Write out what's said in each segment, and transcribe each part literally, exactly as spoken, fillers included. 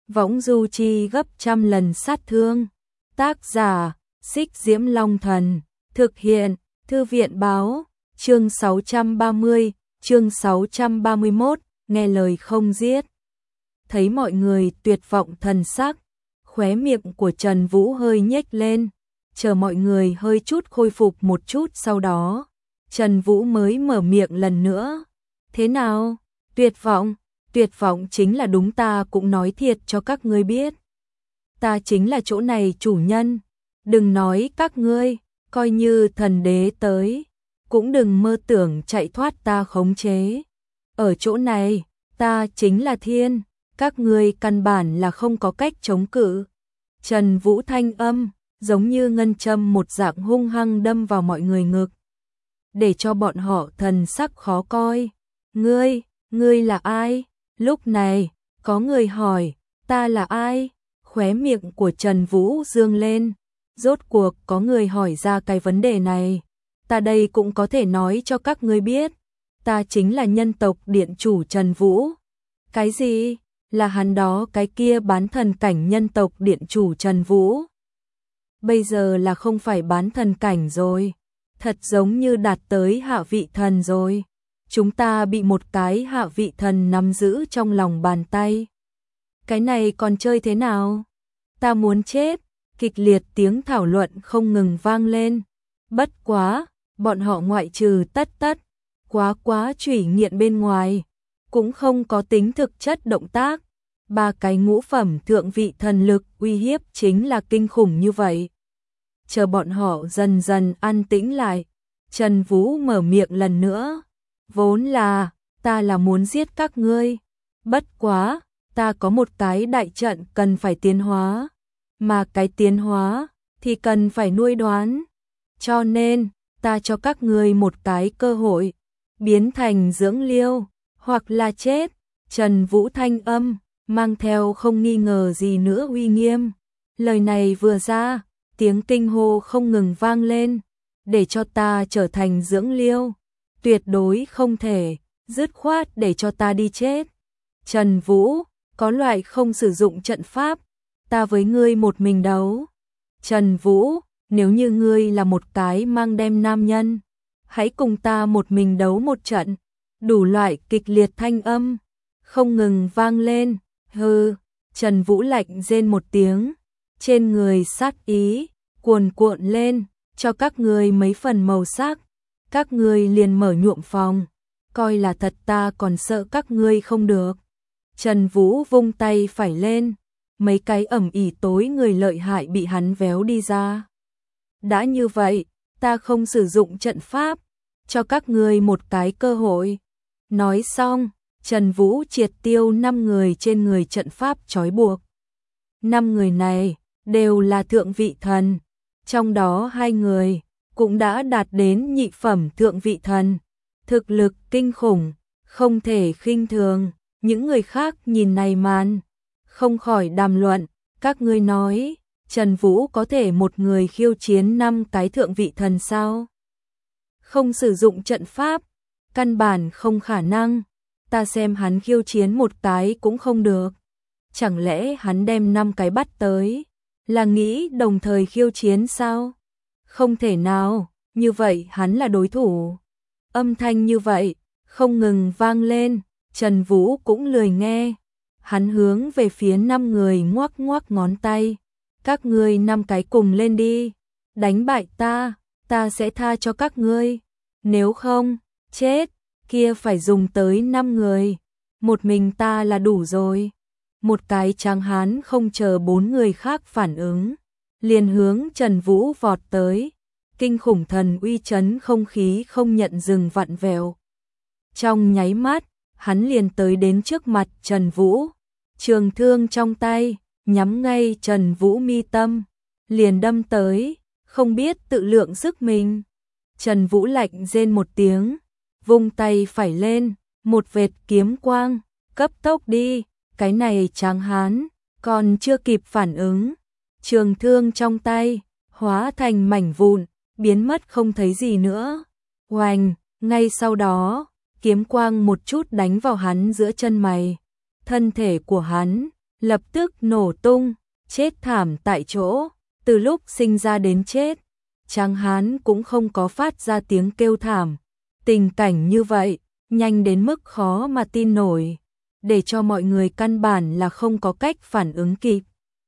võng du chi gấp trăm lần sát thương. Tác giả, Xích Diễm Long Thần. Thực hiện, Thư viện Báo. Chương sáu trăm ba mươi, chương sáu trăm ba mươi mốt, nghe lời không giết. Thấy mọi người tuyệt vọng thần sắc, khóe miệng của Trần Vũ hơi nhếch lên, chờ mọi người hơi chút khôi phục một chút sau đó, Trần Vũ mới mở miệng lần nữa. Thế nào? Tuyệt vọng? Tuyệt vọng chính là đúng, ta cũng nói thiệt cho các ngươi biết. Ta chính là chỗ này chủ nhân, đừng nói các ngươi, coi như thần đế tới, cũng đừng mơ tưởng chạy thoát ta khống chế. Ở chỗ này, ta chính là thiên, các ngươi căn bản là không có cách chống cự. Trần Vũ thanh âm, giống như ngân châm một dạng hung hăng đâm vào mọi người ngực, để cho bọn họ thần sắc khó coi. Ngươi, ngươi là ai? Lúc này, có người hỏi, ta là ai? Khóe miệng của Trần Vũ dương lên, rốt cuộc có người hỏi ra cái vấn đề này. Ta đây cũng có thể nói cho các ngươi biết, ta chính là nhân tộc điện chủ Trần Vũ. Cái gì? Là hắn đó, cái kia bán thần cảnh nhân tộc điện chủ Trần Vũ. Bây giờ là không phải bán thần cảnh rồi, thật giống như đạt tới hạ vị thần rồi. Chúng ta bị một cái hạ vị thần nắm giữ trong lòng bàn tay. Cái này còn chơi thế nào? Ta muốn chết. Kịch liệt tiếng thảo luận không ngừng vang lên. Bất quá, bọn họ ngoại trừ tất tất, quá quá chủy nghiện bên ngoài, cũng không có tính thực chất động tác. Ba cái ngũ phẩm thượng vị thần lực uy hiếp chính là kinh khủng như vậy. Chờ bọn họ dần dần an tĩnh lại, Trần Vũ mở miệng lần nữa. Vốn là, ta là muốn giết các ngươi. Bất quá, ta có một cái đại trận cần phải tiến hóa. Mà cái tiến hóa, thì cần phải nuôi đoán. Cho nên, ta cho các ngươi một cái cơ hội. Biến thành dưỡng liêu, hoặc là chết. Trần Vũ thanh âm, mang theo không nghi ngờ gì nữa uy nghiêm. Lời này vừa ra, tiếng kinh hô không ngừng vang lên. Để cho ta trở thành dưỡng liêu. Tuyệt đối không thể, dứt khoát để cho ta đi chết. Trần Vũ, có loại không sử dụng trận pháp, ta với ngươi một mình đấu. Trần Vũ, nếu như ngươi là một cái mang đem nam nhân, hãy cùng ta một mình đấu một trận. Đủ loại kịch liệt thanh âm, không ngừng vang lên. Hừ, Trần Vũ lạnh rên một tiếng, trên người sát ý, cuồn cuộn lên, cho các ngươi mấy phần màu sắc. Các ngươi liền mở nhuộm phòng, coi là thật, ta còn sợ các ngươi không được. Trần Vũ vung tay phải lên, mấy cái ẩm ỉ tối người lợi hại bị hắn véo đi ra. Đã như vậy, ta không sử dụng trận pháp, cho các ngươi một cái cơ hội. Nói xong, Trần Vũ triệt tiêu năm người trên người trận pháp trói buộc. Năm người này đều là thượng vị thần, trong đó hai người cũng đã đạt đến nhị phẩm thượng vị thần, thực lực kinh khủng, không thể khinh thường. Những người khác nhìn này màn, không khỏi đàm luận, các ngươi nói, Trần Vũ có thể một người khiêu chiến năm cái thượng vị thần sao? Không sử dụng trận pháp, căn bản không khả năng, ta xem hắn khiêu chiến một cái cũng không được. Chẳng lẽ hắn đem năm cái bắt tới, là nghĩ đồng thời khiêu chiến sao? Không thể nào, như vậy hắn là đối thủ. Âm thanh như vậy, không ngừng vang lên, Trần Vũ cũng lười nghe. Hắn hướng về phía năm người ngoắc ngoắc ngón tay. Các ngươi năm cái cùng lên đi, đánh bại ta, ta sẽ tha cho các ngươi. Nếu không, chết, kia phải dùng tới năm người. Một mình ta là đủ rồi. Một cái tráng hán không chờ bốn người khác phản ứng, liền hướng Trần Vũ vọt tới. Kinh khủng thần uy chấn không khí không nhận dừng vặn vẹo. Trong nháy mắt, hắn liền tới đến trước mặt Trần Vũ, trường thương trong tay, nhắm ngay Trần Vũ mi tâm, liền đâm tới, không biết tự lượng sức mình. Trần Vũ lạnh rên một tiếng, vung tay phải lên, một vệt kiếm quang, cấp tốc đi. Cái này tráng hán, còn chưa kịp phản ứng, trường thương trong tay, hóa thành mảnh vụn, biến mất không thấy gì nữa. Oành, ngay sau đó, kiếm quang một chút đánh vào hắn giữa chân mày. Thân thể của hắn, lập tức nổ tung, chết thảm tại chỗ. Từ lúc sinh ra đến chết, Tráng Hán cũng không có phát ra tiếng kêu thảm. Tình cảnh như vậy, nhanh đến mức khó mà tin nổi, để cho mọi người căn bản là không có cách phản ứng kịp.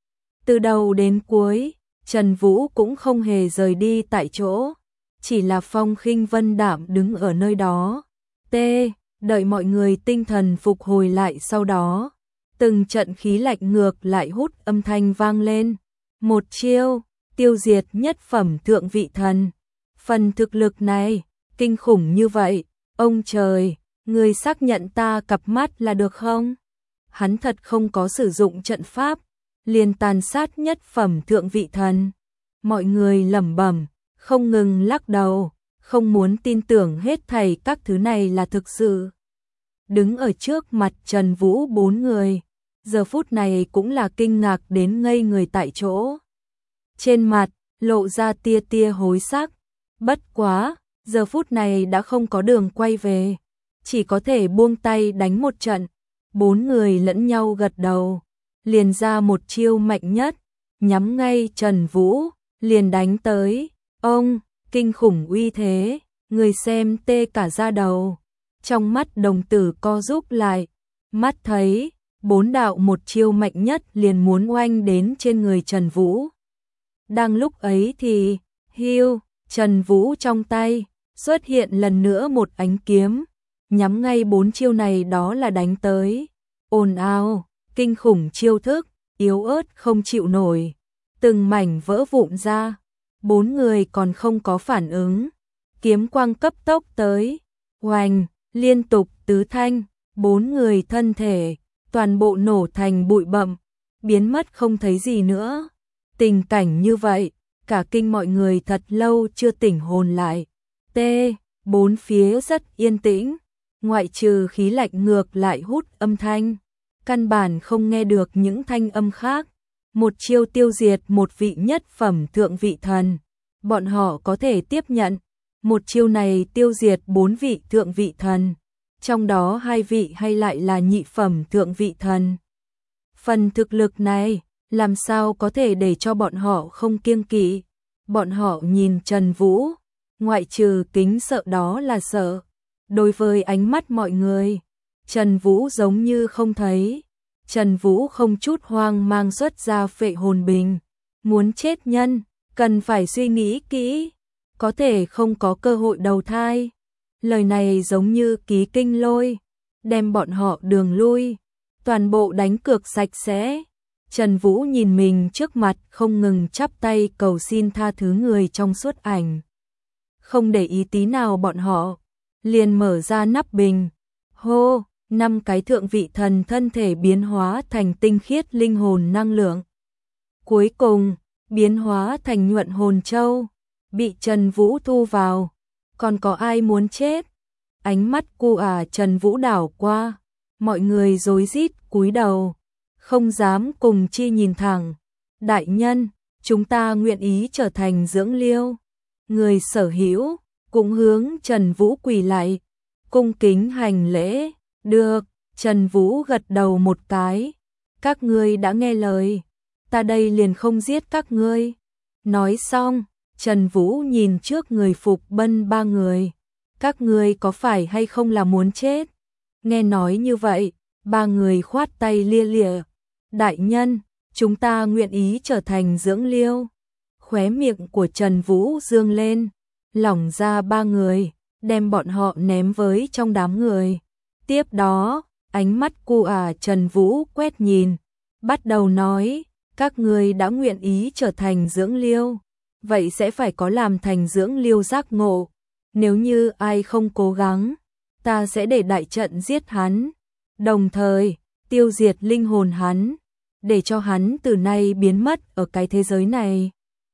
Từ đầu đến cuối, Trần Vũ cũng không hề rời đi tại chỗ, chỉ là phong khinh vân đạm đứng ở nơi đó. T. Đợi mọi người tinh thần phục hồi lại sau đó, từng trận khí lạnh ngược lại hút âm thanh vang lên. Một chiêu, tiêu diệt nhất phẩm thượng vị thần. Phần thực lực này, kinh khủng như vậy, ông trời, người xác nhận ta cặp mắt là được không? Hắn thật không có sử dụng trận pháp, liền tàn sát nhất phẩm thượng vị thần. Mọi người lẩm bẩm, không ngừng lắc đầu, không muốn tin tưởng hết thảy các thứ này là thực sự. Đứng ở trước mặt Trần Vũ bốn người, giờ phút này cũng là kinh ngạc đến ngây người tại chỗ. Trên mặt, lộ ra tia tia hối sắc, bất quá, giờ phút này đã không có đường quay về, chỉ có thể buông tay đánh một trận. Bốn người lẫn nhau gật đầu, liền ra một chiêu mạnh nhất, nhắm ngay Trần Vũ, liền đánh tới. Ông, kinh khủng uy thế, người xem tê cả da đầu. Trong mắt đồng tử co rúm lại, mắt thấy, bốn đạo một chiêu mạnh nhất liền muốn oanh đến trên người Trần Vũ. Đang lúc ấy thì, hiu, Trần Vũ trong tay, xuất hiện lần nữa một ánh kiếm, nhắm ngay bốn chiêu này đó là đánh tới. Ồn ào, kinh khủng chiêu thức, yếu ớt không chịu nổi, từng mảnh vỡ vụn ra, bốn người còn không có phản ứng. Kiếm quang cấp tốc tới, oanh, liên tục tứ thanh, bốn người thân thể, toàn bộ nổ thành bụi bặm, biến mất không thấy gì nữa. Tình cảnh như vậy, cả kinh mọi người thật lâu chưa tỉnh hồn lại. T. Bốn phía rất yên tĩnh, ngoại trừ khí lạnh ngược lại hút âm thanh, căn bản không nghe được những thanh âm khác. Một chiêu tiêu diệt một vị nhất phẩm thượng vị thần, bọn họ có thể tiếp nhận. Một chiêu này tiêu diệt bốn vị thượng vị thần, trong đó hai vị hay lại là nhị phẩm thượng vị thần. Phần thực lực này, làm sao có thể để cho bọn họ không kiêng kỵ. Bọn họ nhìn Trần Vũ, ngoại trừ kính sợ đó là sợ. Đối với ánh mắt mọi người, Trần Vũ giống như không thấy. Trần Vũ không chút hoang mang xuất ra phệ hồn bình. Muốn chết nhân, cần phải suy nghĩ kỹ, có thể không có cơ hội đầu thai. Lời này giống như ký kinh lôi, đem bọn họ đường lui, toàn bộ đánh cược sạch sẽ. Trần Vũ nhìn mình trước mặt không ngừng chắp tay cầu xin tha thứ người trong suốt ảnh. Không để ý tí nào bọn họ, liền mở ra nắp bình. Hô, năm cái thượng vị thần thân thể biến hóa thành tinh khiết linh hồn năng lượng. Cuối cùng, biến hóa thành nhuận hồn châu, bị Trần Vũ thu vào. Còn có ai muốn chết? Ánh mắt cu à Trần Vũ đảo qua, mọi người rối rít cúi đầu, không dám cùng chi nhìn thẳng. Đại nhân, chúng ta nguyện ý trở thành dưỡng liêu. Người sở hữu cũng hướng Trần Vũ quỳ lại, cung kính hành lễ. Được, Trần Vũ gật đầu một cái. Các ngươi đã nghe lời, ta đây liền không giết các ngươi. Nói xong, Trần Vũ nhìn trước người Phục Bân ba người. Các ngươi có phải hay không là muốn chết? Nghe nói như vậy, ba người khoát tay lia lịa. Đại nhân, chúng ta nguyện ý trở thành dưỡng liêu. Khóe miệng của Trần Vũ dương lên, lỏng ra ba người, đem bọn họ ném với trong đám người. Tiếp đó, ánh mắt cu à Trần Vũ quét nhìn, bắt đầu nói, các ngươi đã nguyện ý trở thành dưỡng liêu, vậy sẽ phải có làm thành dưỡng liêu giác ngộ. Nếu như ai không cố gắng, ta sẽ để đại trận giết hắn, đồng thời tiêu diệt linh hồn hắn, để cho hắn từ nay biến mất ở cái thế giới này.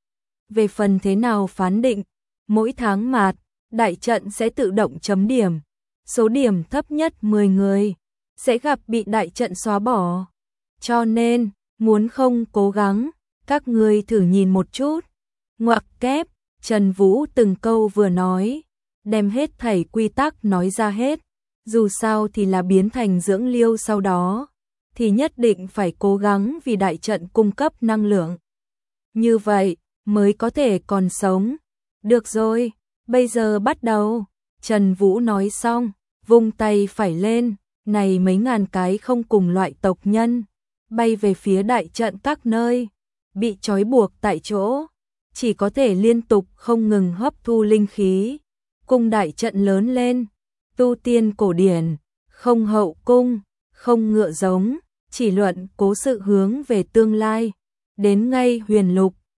Về phần thế nào phán định, mỗi tháng mạt, đại trận sẽ tự động chấm điểm, số điểm thấp nhất mười người sẽ gặp bị đại trận xóa bỏ. Cho nên, muốn không cố gắng, các ngươi thử nhìn một chút. Ngoặc kép, Trần Vũ từng câu vừa nói, đem hết thảy quy tắc nói ra hết, dù sao thì là biến thành dưỡng liêu sau đó, thì nhất định phải cố gắng vì đại trận cung cấp năng lượng. Như vậy mới có thể còn sống. Được rồi, bây giờ bắt đầu. Trần Vũ nói xong, vung tay phải lên, này mấy ngàn cái không cùng loại tộc nhân, bay về phía đại trận các nơi, bị trói buộc tại chỗ, chỉ có thể liên tục không ngừng hấp thu linh khí. Cung đại trận lớn lên, tu tiên cổ điển, không hậu cung, không ngựa giống, chỉ luận cố sự hướng về tương lai. Đến ngay huyền lục,